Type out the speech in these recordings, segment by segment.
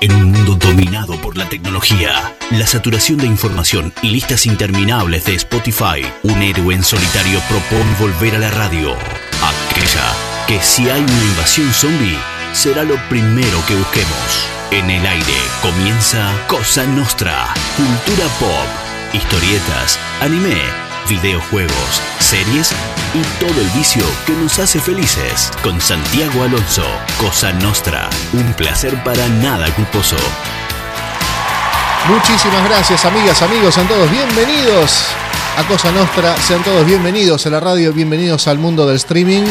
En un mundo dominado por la tecnología, la saturación de información y listas interminables de Spotify, un héroe en solitario propone volver a la radio. Aquella que si hay una invasión zombie, será lo primero que busquemos. En el aire comienza Cosa Nostra, cultura pop, historietas, anime, videojuegos, series y todo el vicio que nos hace felices. Con Santiago Alonso, Cosa Nostra, un placer para nada culposo. Muchísimas gracias, amigas, amigos, sean todos bienvenidos a Cosa Nostra, sean todos bienvenidos a la radio, bienvenidos al mundo del streaming,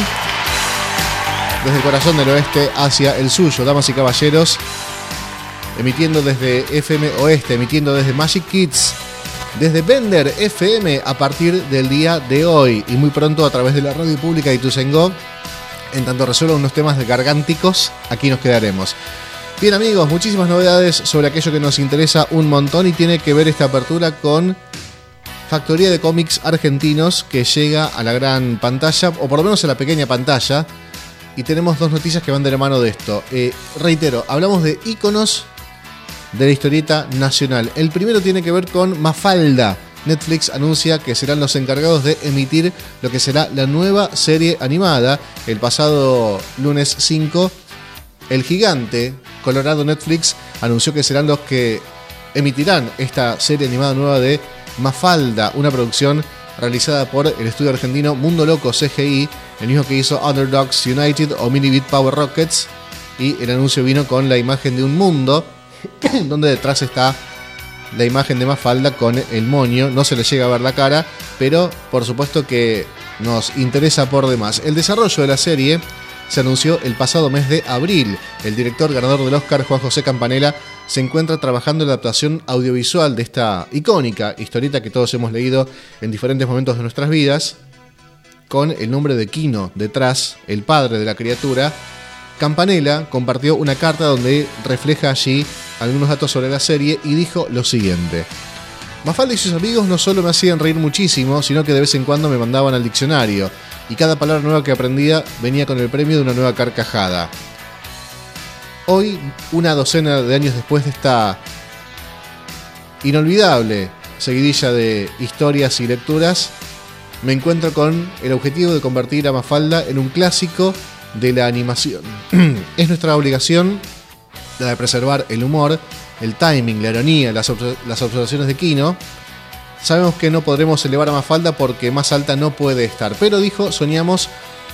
desde el corazón del oeste hacia el suyo, damas y caballeros, emitiendo desde FM Oeste, emitiendo desde Magic Kids, desde Bender FM a partir del día de hoy y muy pronto a través de la radio pública de Ituzaingó. En tanto resuelvan unos temas gargánticos, aquí nos quedaremos. Bien, amigos, muchísimas novedades sobre aquello que nos interesa un montón y tiene que ver esta apertura con Factoría de Cómics Argentinos, que llega a la gran pantalla, o por lo menos a la pequeña pantalla, y tenemos dos noticias que van de la mano de esto. Reitero, hablamos de íconos de la historieta nacional. El primero tiene que ver con Mafalda. Netflix anuncia que serán los encargados de emitir lo que será la nueva serie animada. El pasado lunes 5, el gigante colorado Netflix anunció que serán los que emitirán esta serie animada nueva de Mafalda, una producción realizada por el estudio argentino Mundo Loco CGI, el mismo que hizo Underdogs United o Mini Beat Power Rockets, y el anuncio vino con la imagen de un mundo donde detrás está la imagen de Mafalda con el moño. No se le llega a ver la cara, pero por supuesto que nos interesa por demás. El desarrollo de la serie se anunció el pasado mes de abril. El director ganador del Oscar, Juan José Campanella, se encuentra trabajando en la adaptación audiovisual de esta icónica historieta que todos hemos leído en diferentes momentos de nuestras vidas, con el nombre de Kino detrás, el padre de la criatura. Campanella compartió una carta donde refleja allí algunos datos sobre la serie y dijo lo siguiente: Mafalda y sus amigos no solo me hacían reír muchísimo, sino que de vez en cuando me mandaban al diccionario, y cada palabra nueva que aprendía venía con el premio de una nueva carcajada. Hoy, una docena de años después de esta inolvidable seguidilla de historias y lecturas, me encuentro con el objetivo de convertir a Mafalda en un clásico de la animación. Es nuestra obligación la de preservar el humor, el timing, la ironía, las observaciones de Kino. Sabemos que no podremos elevar a Mafalda porque más alta no puede estar, pero dijo, soñamos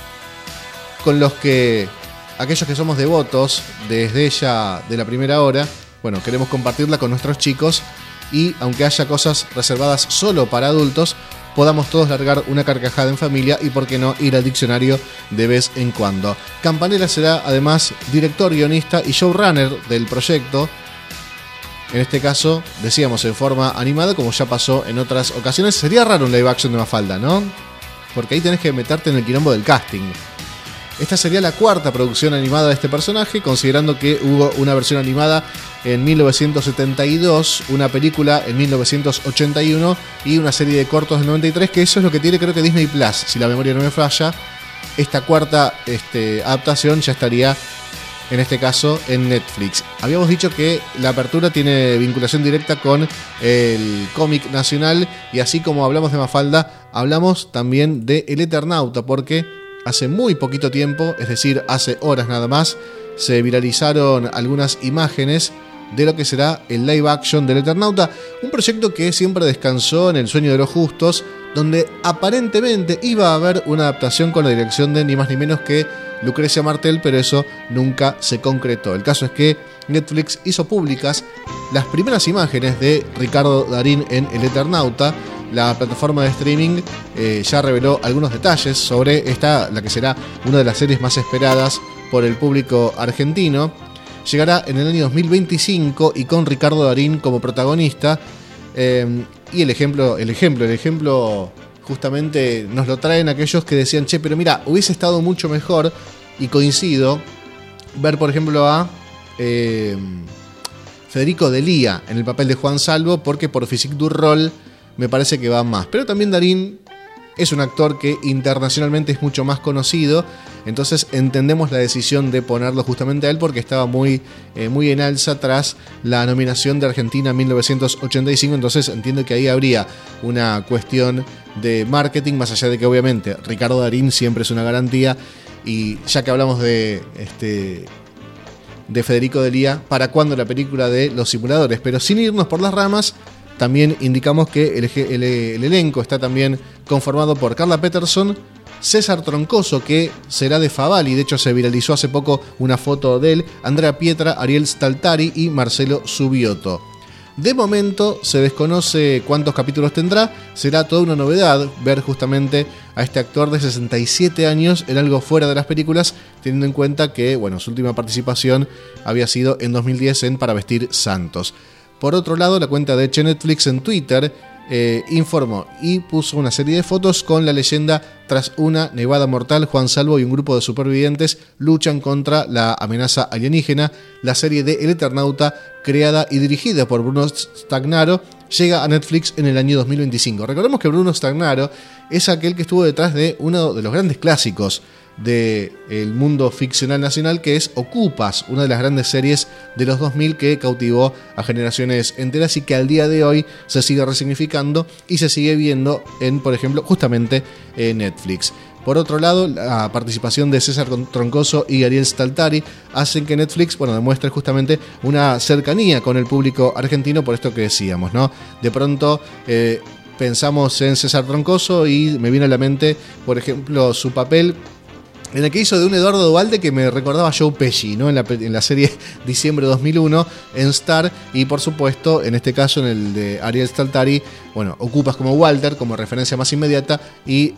con aquellos que somos devotos desde ella de la primera hora. Bueno, queremos compartirla con nuestros chicos y aunque haya cosas reservadas solo para adultos, podamos todos largar una carcajada en familia y, por qué no, ir al diccionario de vez en cuando. Campanella será además director, guionista y showrunner del proyecto. En este caso, decíamos, en forma animada, como ya pasó en otras ocasiones. Sería raro un live action de Mafalda, ¿no? Porque ahí tenés que meterte en el quilombo del casting. Esta sería la cuarta producción animada de este personaje, considerando que hubo una versión animada en 1972, una película en 1981 y una serie de cortos del 93, que eso es lo que tiene, creo que Disney Plus, si la memoria no me falla. Esta cuarta adaptación ya estaría, en este caso, en Netflix. Habíamos dicho que la apertura tiene vinculación directa con el cómic nacional, y así como hablamos de Mafalda, hablamos también de El Eternauta, porque hace muy poquito tiempo, es decir, hace horas nada más, se viralizaron algunas imágenes de lo que será el live action del Eternauta, un proyecto que siempre descansó en el sueño de los justos, donde aparentemente iba a haber una adaptación con la dirección de ni más ni menos que Lucrecia Martel, pero eso nunca se concretó. El caso es que Netflix hizo públicas las primeras imágenes de Ricardo Darín en El Eternauta. La plataforma de streaming ya reveló algunos detalles sobre la que será una de las series más esperadas por el público argentino. Llegará en el año 2025 y con Ricardo Darín como protagonista. Y el ejemplo justamente nos lo traen aquellos que decían, che, pero mira, hubiese estado mucho mejor, y coincido, ver por ejemplo a Federico Delía en el papel de Juan Salvo, porque por physique du rol me parece que va más. Pero también Darín es un actor que internacionalmente es mucho más conocido, entonces entendemos la decisión de ponerlo justamente a él porque estaba muy en alza tras la nominación de Argentina en 1985, entonces entiendo que ahí habría una cuestión de marketing, más allá de que obviamente Ricardo Darín siempre es una garantía, y ya que hablamos de Federico Delía, ¿para cuándo la película de Los Simuladores? Pero sin irnos por las ramas, también indicamos que el elenco está también conformado por Carla Peterson, César Troncoso, que será de Favali, de hecho se viralizó hace poco una foto de él, Andrea Pietra, Ariel Staltari y Marcelo Subioto. De momento se desconoce cuántos capítulos tendrá, será toda una novedad ver justamente a este actor de 67 años en algo fuera de las películas, teniendo en cuenta que su última participación había sido en 2010 en Para Vestir Santos. Por otro lado, la cuenta de Netflix en Twitter informó y puso una serie de fotos con la leyenda: tras una nevada mortal, Juan Salvo y un grupo de supervivientes luchan contra la amenaza alienígena. La serie de El Eternauta, creada y dirigida por Bruno Stagnaro, llega a Netflix en el año 2025. Recordemos que Bruno Stagnaro es aquel que estuvo detrás de uno de los grandes clásicos del mundo ficcional nacional, que es Ocupas, una de las grandes series de los 2000 que cautivó a generaciones enteras y que al día de hoy se sigue resignificando y se sigue viendo en, por ejemplo, justamente en Netflix. Por otro lado, la participación de César Troncoso y Ariel Staltari hacen que Netflix, demuestre justamente una cercanía con el público argentino, por esto que decíamos, ¿no? De pronto pensamos en César Troncoso y me viene a la mente, por ejemplo, su papel en el que hizo de un Eduardo Duvalde que me recordaba a Joe Pesci, ¿no? En la serie Diciembre 2001 en Star, y por supuesto en este caso en el de Ariel Staltari, Ocupas como Walter, como referencia más inmediata, y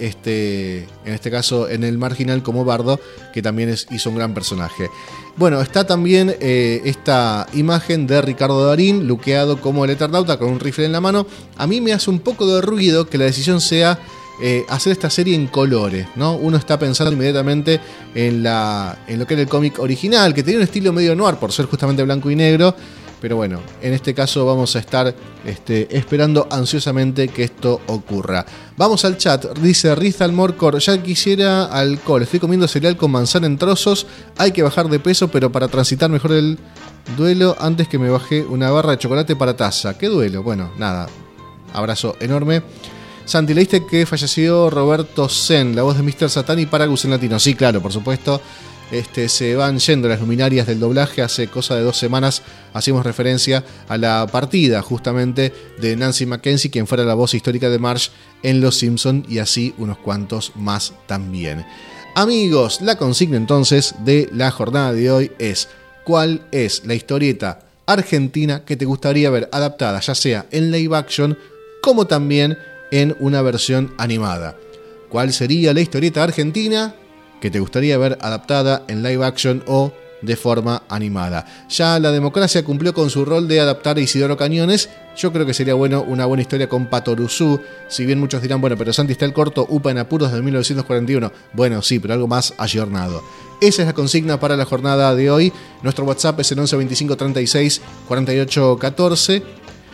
en este caso en El Marginal como Bardo, que también hizo un gran personaje. Está también esta imagen de Ricardo Darín luqueado como el Eternauta con un rifle en la mano. A mí me hace un poco de ruido que la decisión sea hacer esta serie en colores, ¿no? Uno está pensando inmediatamente en lo que era el cómic original, que tenía un estilo medio noir por ser justamente blanco y negro, pero en este caso vamos a estar esperando ansiosamente que esto ocurra. Vamos al chat, dice Rizal Morcor: ya quisiera alcohol, estoy comiendo cereal con manzana en trozos, hay que bajar de peso, pero para transitar mejor el duelo, antes que me bajé una barra de chocolate para taza. ¿Qué duelo? Nada, abrazo enorme. Santi, ¿leíste que falleció Roberto Zen, la voz de Mr. Satan y Paragus en latino? Sí, claro, por supuesto. Se van yendo las luminarias del doblaje. Hace cosa de 2 semanas hacíamos referencia a la partida justamente de Nancy Mackenzie, quien fuera la voz histórica de Marge en Los Simpson, y así unos cuantos más también. Amigos, la consigna entonces de la jornada de hoy es: ¿cuál es la historieta argentina que te gustaría ver adaptada, ya sea en live action como también en una versión animada? ¿Cuál sería la historieta argentina que te gustaría ver adaptada en live action o de forma animada? Ya La Democracia cumplió con su rol de adaptar a Isidoro Cañones. Yo creo que sería una buena historia con Patoruzú. Si bien muchos dirán, pero Santi, está el corto Upa en Apuros de 1941. Sí, pero algo más ayornado. Esa es la consigna para la jornada de hoy. Nuestro WhatsApp es el 11 25 36 48 14.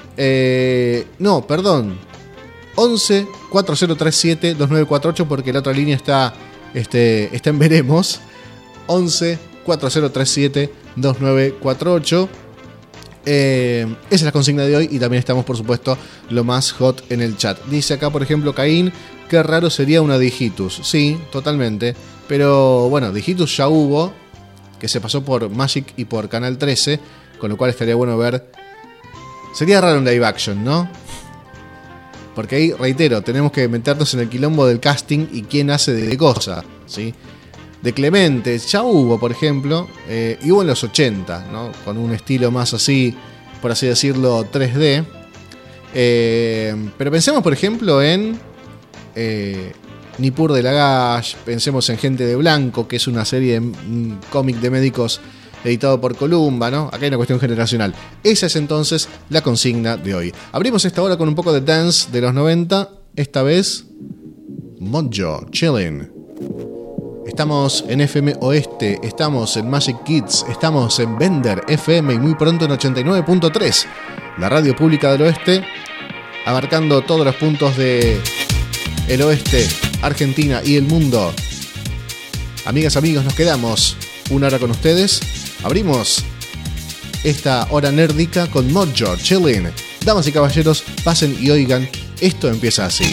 11 4037 2948, porque la otra línea está en veremos. 11 4037 2948. Esa es la consigna de hoy, y también estamos, por supuesto, lo más hot en el chat. Dice acá, por ejemplo, Caín: qué raro sería una Digitus. Sí, totalmente. Pero Digitus ya hubo, que se pasó por Magic y por Canal 13, con lo cual estaría bueno ver. Sería raro un live action, ¿no? Porque ahí, reitero, tenemos que meternos en el quilombo del casting y quién hace de cosa, ¿sí? De Clemente ya hubo, por ejemplo, y hubo en los 80, ¿no? Con un estilo más así, por así decirlo, 3D. Pero pensemos, por ejemplo, en Nippur de Lagash, pensemos en Gente de Blanco, que es una serie, un cómic de médicos editado por Columba, ¿no? Acá hay una cuestión generacional. Esa es entonces la consigna de hoy. Abrimos esta hora con un poco de dance de los 90, esta vez Mojo, Chillin'. Estamos en FM Oeste, estamos en Magic Kids, estamos en Bender FM y muy pronto en 89.3, la radio pública del oeste, abarcando todos los puntos de el oeste, Argentina y el mundo. Amigas, amigos, nos quedamos una hora con ustedes. Abrimos esta hora nérdica con Mojo, Chillin'. Damas y caballeros, pasen y oigan, esto empieza así.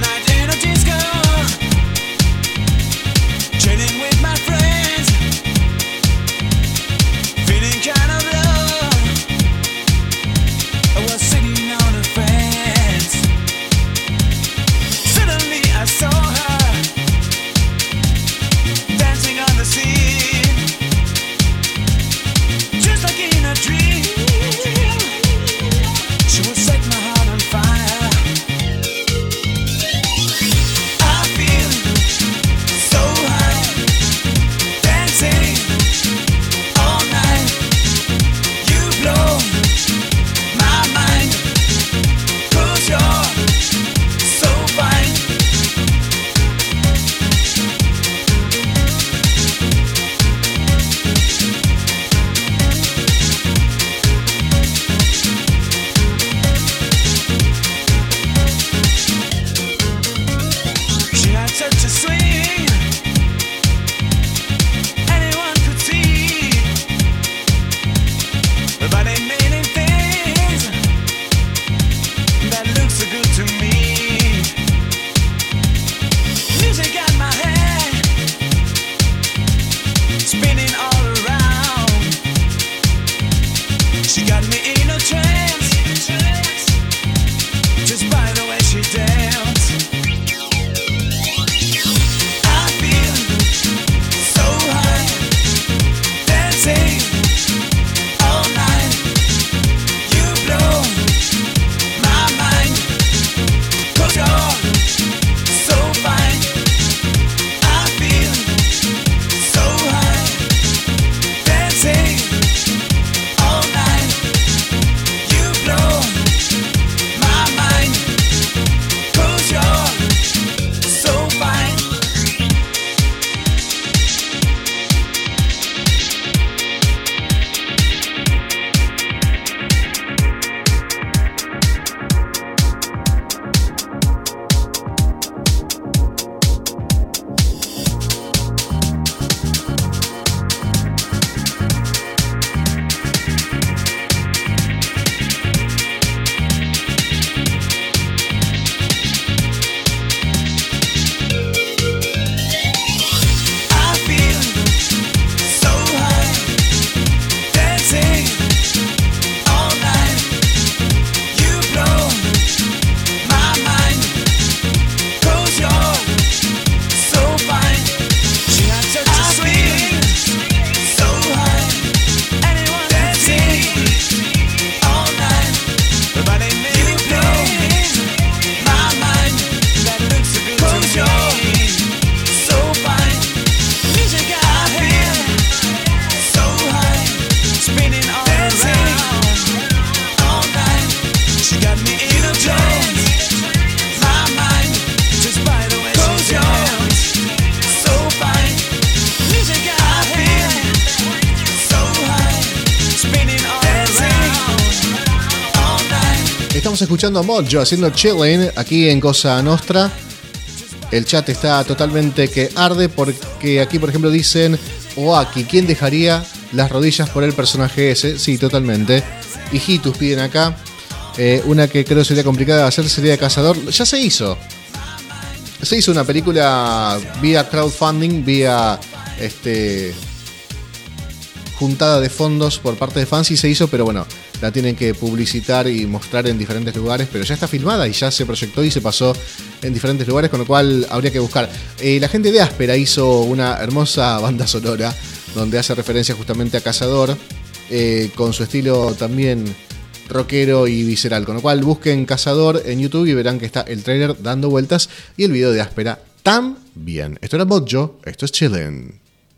Estamos escuchando a Mojo haciendo Chillin' aquí en Cosa Nostra. El chat está totalmente que arde porque aquí, por ejemplo, dicen Oaki, ¿quién dejaría las rodillas por el personaje ese? Sí, totalmente. Hijitus piden acá. Una que creo sería complicada de hacer sería Cazador. Ya se hizo. Se hizo una película vía crowdfunding, vía juntada de fondos por parte de fans y se hizo, pero bueno, la tienen que publicitar y mostrar en diferentes lugares, pero ya está filmada y ya se proyectó y se pasó en diferentes lugares, con lo cual habría que buscar. La gente de Áspera hizo una hermosa banda sonora donde hace referencia justamente a Cazador, con su estilo también rockero y visceral, con lo cual busquen Cazador en YouTube y verán que está el trailer dando vueltas y el video de Áspera también. Esto era Mojo, esto es Chillin'.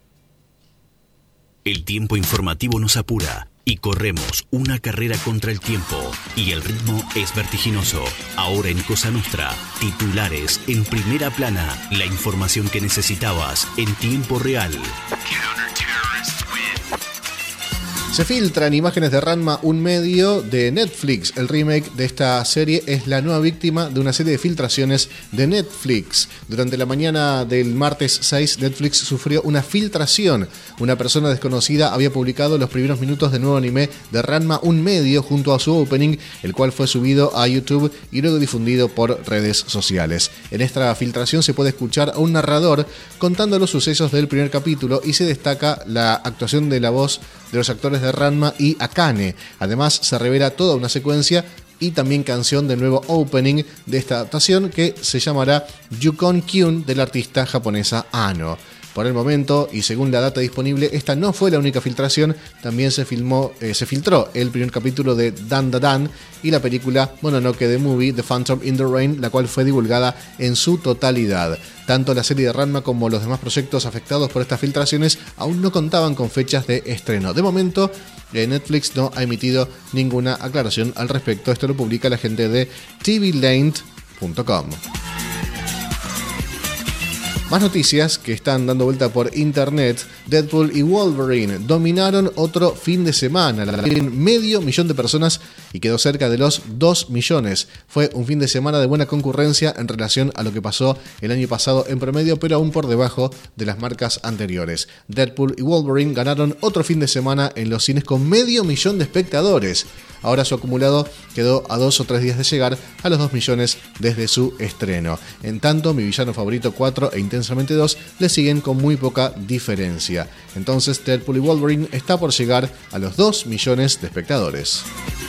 El tiempo informativo nos apura y corremos una carrera contra el tiempo y el ritmo es vertiginoso. Ahora en Cosa Nostra, titulares en primera plana, la información que necesitabas en tiempo real. Se filtran imágenes de Ranma un medio de Netflix. El remake de esta serie es la nueva víctima de una serie de filtraciones de Netflix. Durante la mañana del martes 6, Netflix sufrió una filtración. Una persona desconocida había publicado los primeros minutos del nuevo anime de Ranma un medio junto a su opening, el cual fue subido a YouTube y luego difundido por redes sociales. En esta filtración se puede escuchar a un narrador contando los sucesos del primer capítulo y se destaca la actuación de la voz de los actores de Ranma y Akane. Además, se revela toda una secuencia y también canción del nuevo opening de esta adaptación que se llamará Yukon Kyun de la artista japonesa Ano. Por el momento, y según la data disponible, esta no fue la única filtración. También se filtró el primer capítulo de Dan Da Dan y la película Mononoke the Movie, The Phantom in the Rain, la cual fue divulgada en su totalidad. Tanto la serie de Ranma como los demás proyectos afectados por estas filtraciones aún no contaban con fechas de estreno. De momento, Netflix no ha emitido ninguna aclaración al respecto. Esto lo publica la gente de tvland.com. Más noticias que están dando vuelta por internet. Deadpool y Wolverine dominaron otro fin de semana. La vieron 500.000 de personas y quedó cerca de los 2 millones. Fue un fin de semana de buena concurrencia en relación a lo que pasó el año pasado en promedio, pero aún por debajo de las marcas anteriores. Deadpool y Wolverine ganaron otro fin de semana en los cines con 500.000 de espectadores. Ahora su acumulado quedó a 2 o 3 días de llegar a los 2 millones desde su estreno. En tanto, Mi Villano Favorito 4 e Intensamente 2 le siguen con muy poca diferencia. Entonces, Deadpool y Wolverine está por llegar a los 2 millones de espectadores.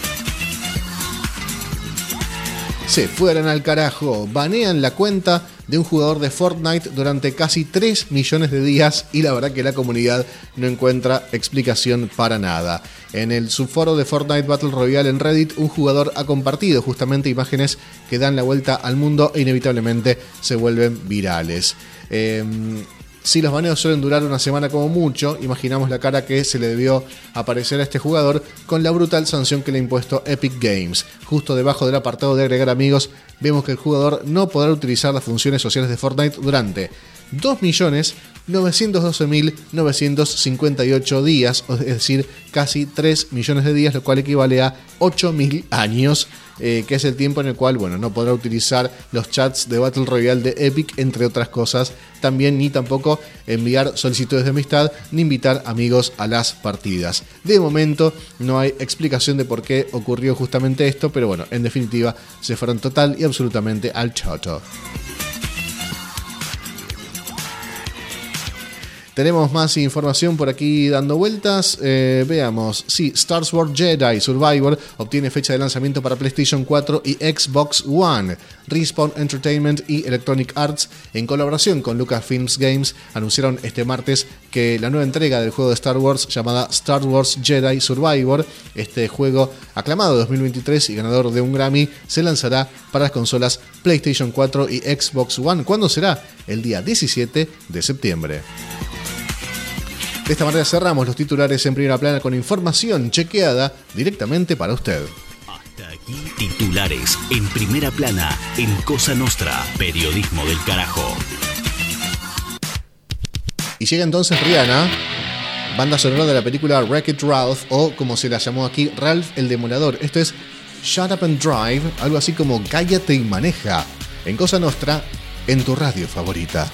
Se fueron al carajo, banean la cuenta de un jugador de Fortnite durante casi 3 millones de días y la verdad que la comunidad no encuentra explicación para nada. En el subforo de Fortnite Battle Royale en Reddit, un jugador ha compartido justamente imágenes que dan la vuelta al mundo e inevitablemente se vuelven virales. Si los baneos suelen durar una semana como mucho, imaginamos la cara que se le debió aparecer a este jugador con la brutal sanción que le ha impuesto Epic Games. Justo debajo del apartado de agregar amigos, vemos que el jugador no podrá utilizar las funciones sociales de Fortnite durante 2.912.958 días, es decir, casi 3 millones de días, lo cual equivale a 8.000 años, que es el tiempo en el cual, no podrá utilizar los chats de Battle Royale de Epic, entre otras cosas, también ni tampoco enviar solicitudes de amistad, ni invitar amigos a las partidas. De momento no hay explicación de por qué ocurrió justamente esto, pero en definitiva se fueron total y absolutamente al choto. Tenemos más información por aquí dando vueltas. Veamos. Sí, Star Wars Jedi Survivor obtiene fecha de lanzamiento para PlayStation 4 y Xbox One. Respawn Entertainment y Electronic Arts, en colaboración con Lucasfilm Games, anunciaron este martes que la nueva entrega del juego de Star Wars, llamada Star Wars Jedi Survivor, este juego aclamado de 2023 y ganador de un Grammy, se lanzará para las consolas PlayStation 4 y Xbox One. ¿Cuándo será? El día 17 de septiembre. De esta manera cerramos los titulares en primera plana con información chequeada directamente para usted. Hasta aquí titulares en primera plana en Cosa Nostra, periodismo del carajo. Y llega entonces Rihanna, banda sonora de la película Wreck-It Ralph, o como se la llamó aquí, Ralph el Demoledor. Esto es Shut Up and Drive, algo así como Cállate y maneja, en Cosa Nostra, en tu radio favorita.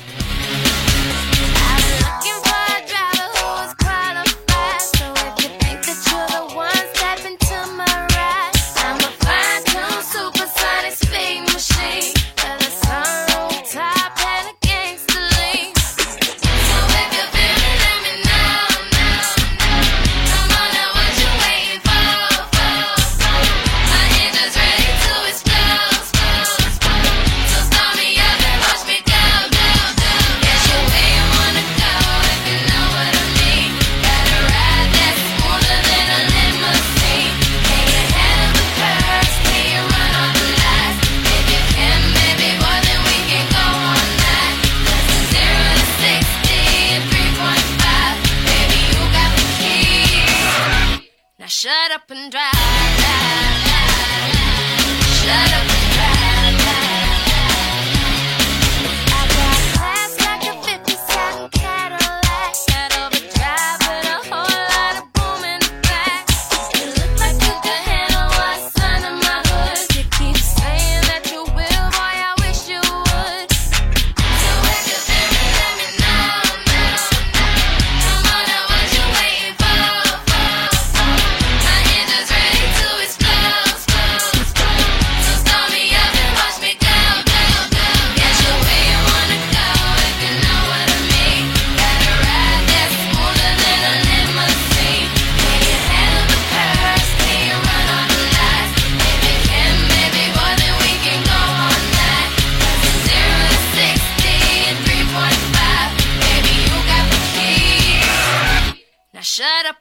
Shut up and drive, drive, drive. Shut up and drive, drive, drive. I got class like a 57 Cadillac. Got all the drive with a whole lot of boom in the back.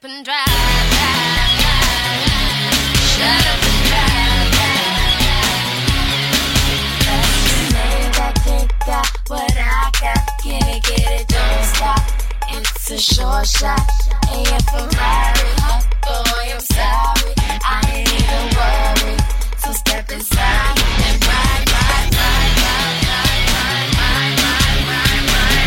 and drive. Shut up and drive. They got what I got. Get it, don't stop. It's a short shot. And if I'm Ferrari, oh boy, I'm sorry. I ain't even worried. So step inside and ride, ride, ride, ride, ride, ride, ride, ride, ride,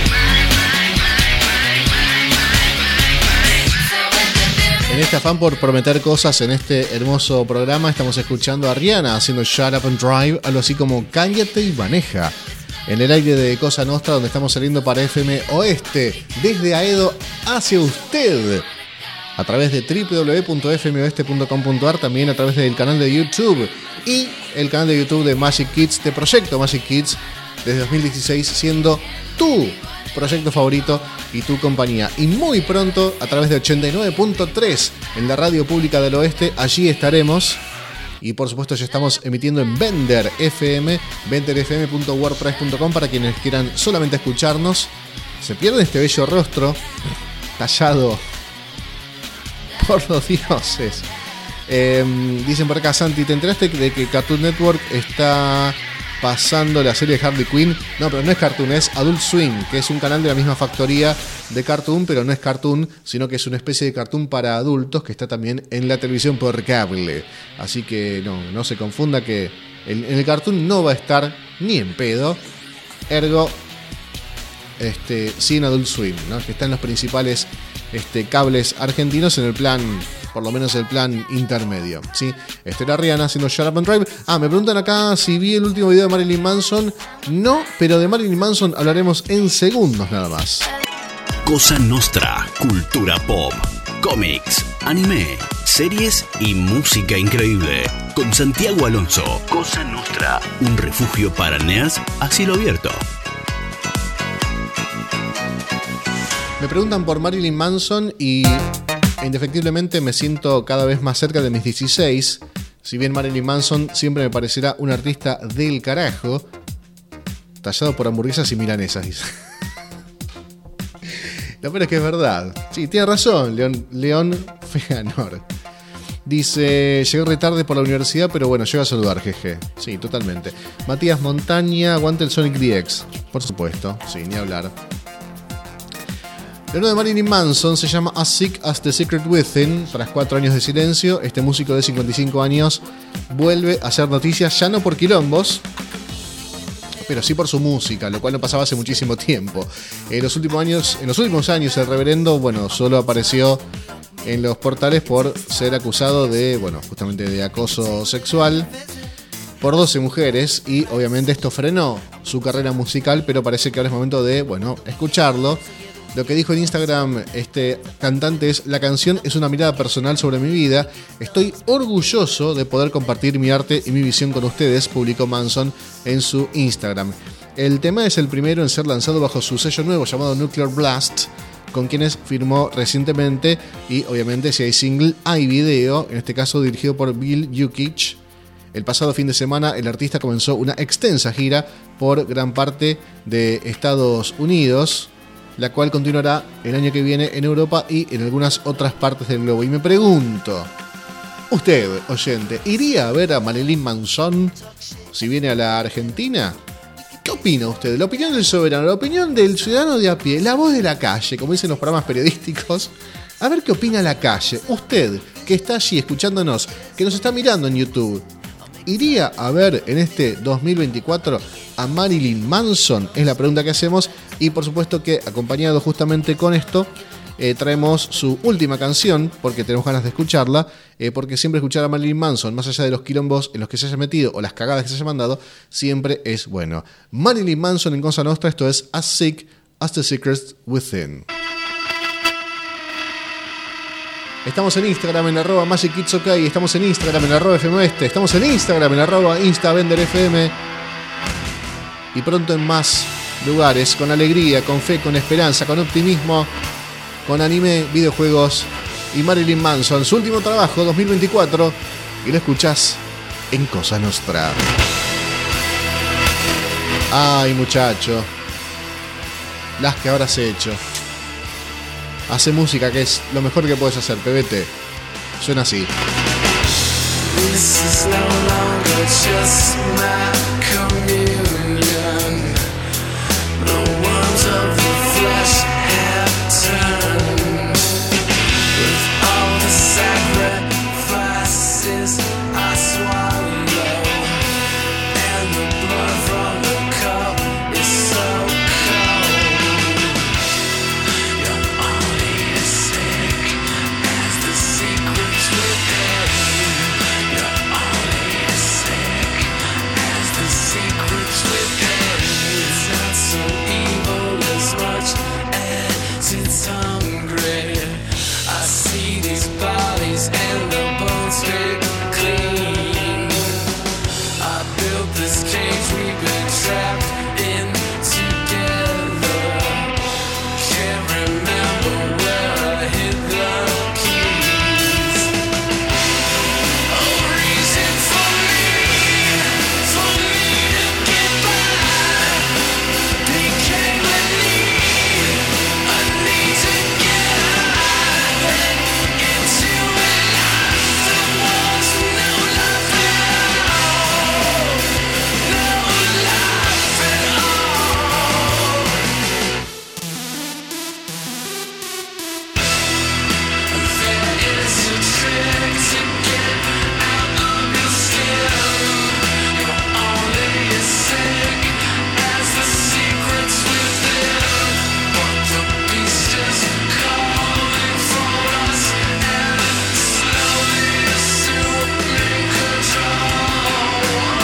ride, ride. En este afán por prometer cosas en este hermoso programa, estamos escuchando a Rihanna haciendo Shut Up and Drive, algo así como Cállate y maneja. En el aire de Cosa Nostra, donde estamos saliendo para FM Oeste, desde Aedo hacia usted, a través de www.fmoeste.com.ar, también a través del canal de YouTube y el canal de YouTube de Magic Kids, de Proyecto Magic Kids, desde 2016, siendo tu proyecto favorito y tu compañía. Y muy pronto, a través de 89.3 en la radio pública del oeste, allí estaremos. Y por supuesto ya estamos emitiendo en Vender FM, venderfm.wordpress.com para quienes quieran solamente escucharnos. Se pierde este bello rostro tallado por los dioses. Dicen por acá, Santi, ¿te enteraste de que Cartoon Network está pasando la serie de Harley Quinn? No, pero no es Cartoon, es Adult Swim, que es un canal de la misma factoría de Cartoon, pero no es Cartoon, sino que es una especie de cartoon para adultos que está también en la televisión por cable. Así que no se confunda que en el Cartoon no va a estar ni en pedo, ergo sin Adult Swim, ¿no? Que está en los principales cables argentinos en el plan, por lo menos el plan intermedio, ¿sí? Era Rihanna haciendo Shut Up and Drive. Me preguntan acá si vi el último video de Marilyn Manson. No, pero de Marilyn Manson hablaremos en segundos nada más. Cosa Nostra, cultura pop, cómics, anime, series y música increíble. Con Santiago Alonso, Cosa Nostra, un refugio para nerds a cielo abierto. Me preguntan por Marilyn Manson y indefectiblemente me siento cada vez más cerca de mis 16. Si bien Marilyn Manson siempre me parecerá un artista del carajo, tallado por hamburguesas y milanesas, dice. No, pero es que es verdad. Sí, tiene razón, León Feanor. Dice, llegué retarde por la universidad, pero bueno, llego a saludar, jeje. Sí, totalmente. Matías Montaña, aguante el Sonic DX. Por supuesto, sí, ni hablar. El nuevo de Marilyn Manson se llama As Sick as the Secret Within. Tras 4 años de silencio, este músico de 55 años vuelve a hacer noticias, ya no por quilombos, pero sí por su música, lo cual no pasaba hace muchísimo tiempo. En los últimos años el reverendo, solo apareció en los portales por ser acusado de, justamente de acoso sexual por 12 mujeres, y obviamente esto frenó su carrera musical, pero parece que ahora es momento de, escucharlo. Lo que dijo en Instagram este cantante es: la canción es una mirada personal sobre mi vida. Estoy orgulloso de poder compartir mi arte y mi visión con ustedes, publicó Manson en su Instagram. El tema es el primero en ser lanzado bajo su sello nuevo llamado Nuclear Blast, con quienes firmó recientemente, y obviamente si hay single hay video, en este caso dirigido por Bill Yukich. El pasado fin de semana el artista comenzó una extensa gira por gran parte de Estados Unidos, la cual continuará el año que viene en Europa y en algunas otras partes del globo. Y me pregunto, usted, oyente, ¿iría a ver a Marilyn Manson si viene a la Argentina? ¿Qué opina usted? La opinión del soberano, la opinión del ciudadano de a pie, la voz de la calle, como dicen los programas periodísticos. A ver qué opina la calle. Usted, que está allí escuchándonos, que nos está mirando en YouTube, ¿iría a ver en este 2024 a Marilyn Manson? Es la pregunta que hacemos. Y por supuesto que acompañado justamente con esto traemos su última canción, porque tenemos ganas de escucharla, porque siempre escuchar a Marilyn Manson, más allá de los quilombos en los que se haya metido o las cagadas que se haya mandado, siempre es bueno. Marilyn Manson en Cosa Nostra, esto es As Sick as the Secret Within. Estamos en Instagram en @MagicKidsOK, estamos en Instagram en @FMOeste, estamos en Instagram en @InstaVenderFM, y pronto en más lugares, con alegría, con fe, con esperanza, con optimismo, con anime, videojuegos y Marilyn Manson, su último trabajo 2024, y lo escuchás en Cosa Nostra. Ay, muchacho, las que habrás hecho. Hace música, que es lo mejor que puedes hacer, pebete. Suena así. This is no longer just my communion. The worms of the flesh have turned. With all the sacrifices I swallow, and the blood from the cup is so cold. You're only as sick as the secrets within. You're only as sick as the secrets within. It's not so evil as much as it's hungry. I see these bodies and the bones straight clean. I built this cage we've been trapped in together. Can't remember where I hid the keys. A reason for me to get by. Became a need to get out into a life that wants no life at all. No life at all. There is a trick to get out of your skin. You're only as sick as the secrets within. But the beast is calling for us, and slowly assuming control.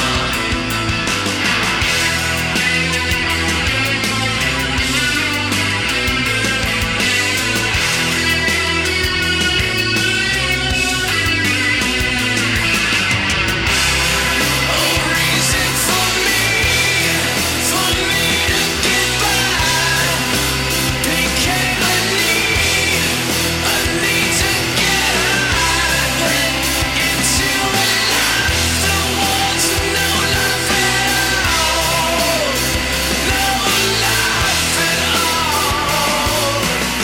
A reason for me to get by. Became a need to get out into a life that wants no life at all. No life at all.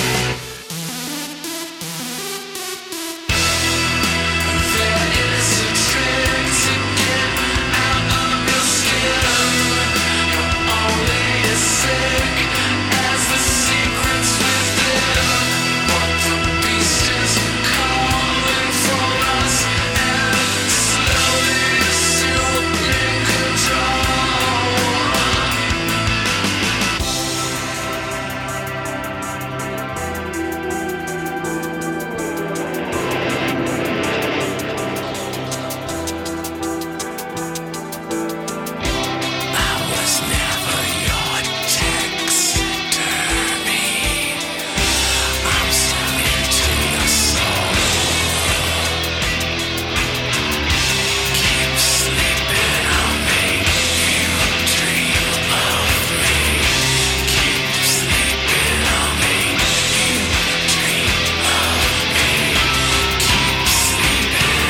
There is a trick to get out of your skin. You're only as sick as the secrets within. But the beast is calling for us, and slowly assuming control. I was never your taxidermy. I'm still into your soul. Keep sleeping, I'll make you dream of me. Keep sleeping, I'll make you dream of me. Keep sleeping.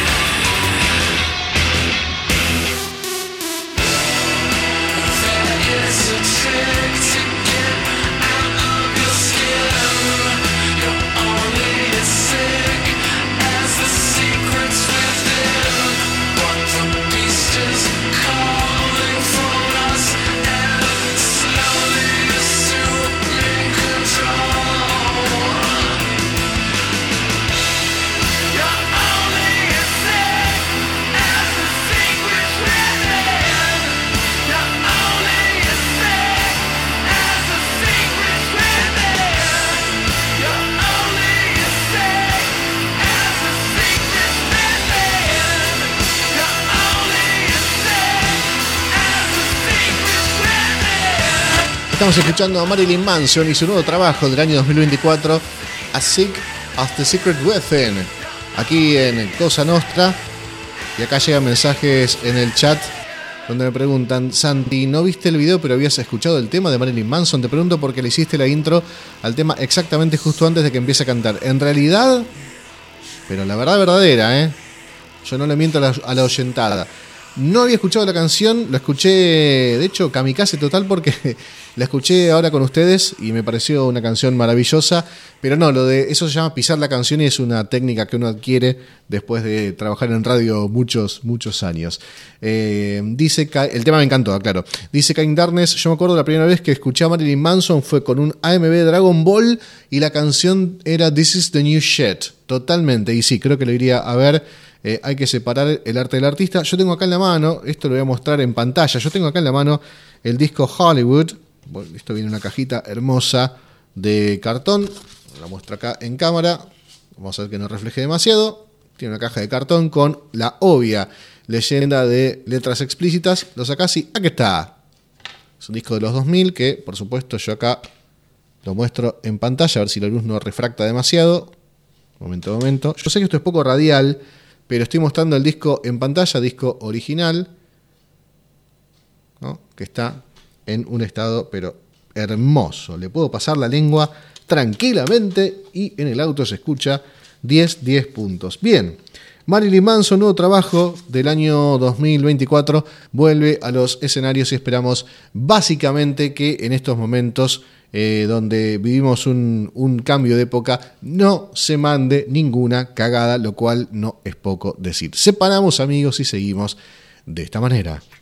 There is a trick to get out of your skin. You're only as sick as the secrets within. But the beast is calling for us, and slowly assuming control. You're only as sick as the secrets within. You're only as sick as the secrets within. You're only as sick as the secrets within. You're only as sick as the secrets within. Estamos escuchando a Marilyn Manson y su nuevo trabajo del año 2024, A Sick of the Secret Weapon, aquí en Cosa Nostra. Y acá llegan mensajes en el chat donde me preguntan: Santi, ¿no viste el video pero habías escuchado el tema de Marilyn Manson? Te pregunto porque le hiciste la intro al tema exactamente justo antes de que empiece a cantar. En realidad, pero la verdad verdadera, yo no le miento a la oyentada. No había escuchado la canción, la escuché, de hecho, kamikaze total, porque la escuché ahora con ustedes y me pareció una canción maravillosa, pero no, eso se llama pisar la canción y es una técnica que uno adquiere después de trabajar en radio muchos años. Dice el tema me encantó, claro. Dice Kain Darkness, yo me acuerdo la primera vez que escuché a Marilyn Manson fue con un AMV Dragon Ball y la canción era This is the New Shit, totalmente, y sí, creo que lo iría a ver. Hay que separar el arte del artista. Yo tengo acá en la mano, esto lo voy a mostrar en pantalla, yo tengo acá en la mano el disco Hollywood. Bueno, esto viene en una cajita hermosa de cartón, la muestro acá en cámara, vamos a ver que no refleje demasiado. Tiene una caja de cartón con la obvia leyenda de letras explícitas. Lo sacás y aquí está. Es un disco de los 2000 que, por supuesto, yo acá lo muestro en pantalla, a ver si la luz no refracta demasiado. Momento. Yo sé que esto es poco radial, pero estoy mostrando el disco en pantalla, disco original, ¿no? Que está en un estado pero hermoso. Le puedo pasar la lengua tranquilamente y en el auto se escucha 10 puntos. Bien, Marilyn Manson, nuevo trabajo del año 2024, vuelve a los escenarios y esperamos básicamente que en estos momentos donde vivimos un cambio de época, no se mande ninguna cagada, lo cual no es poco decir. Separamos, amigos, y seguimos de esta manera.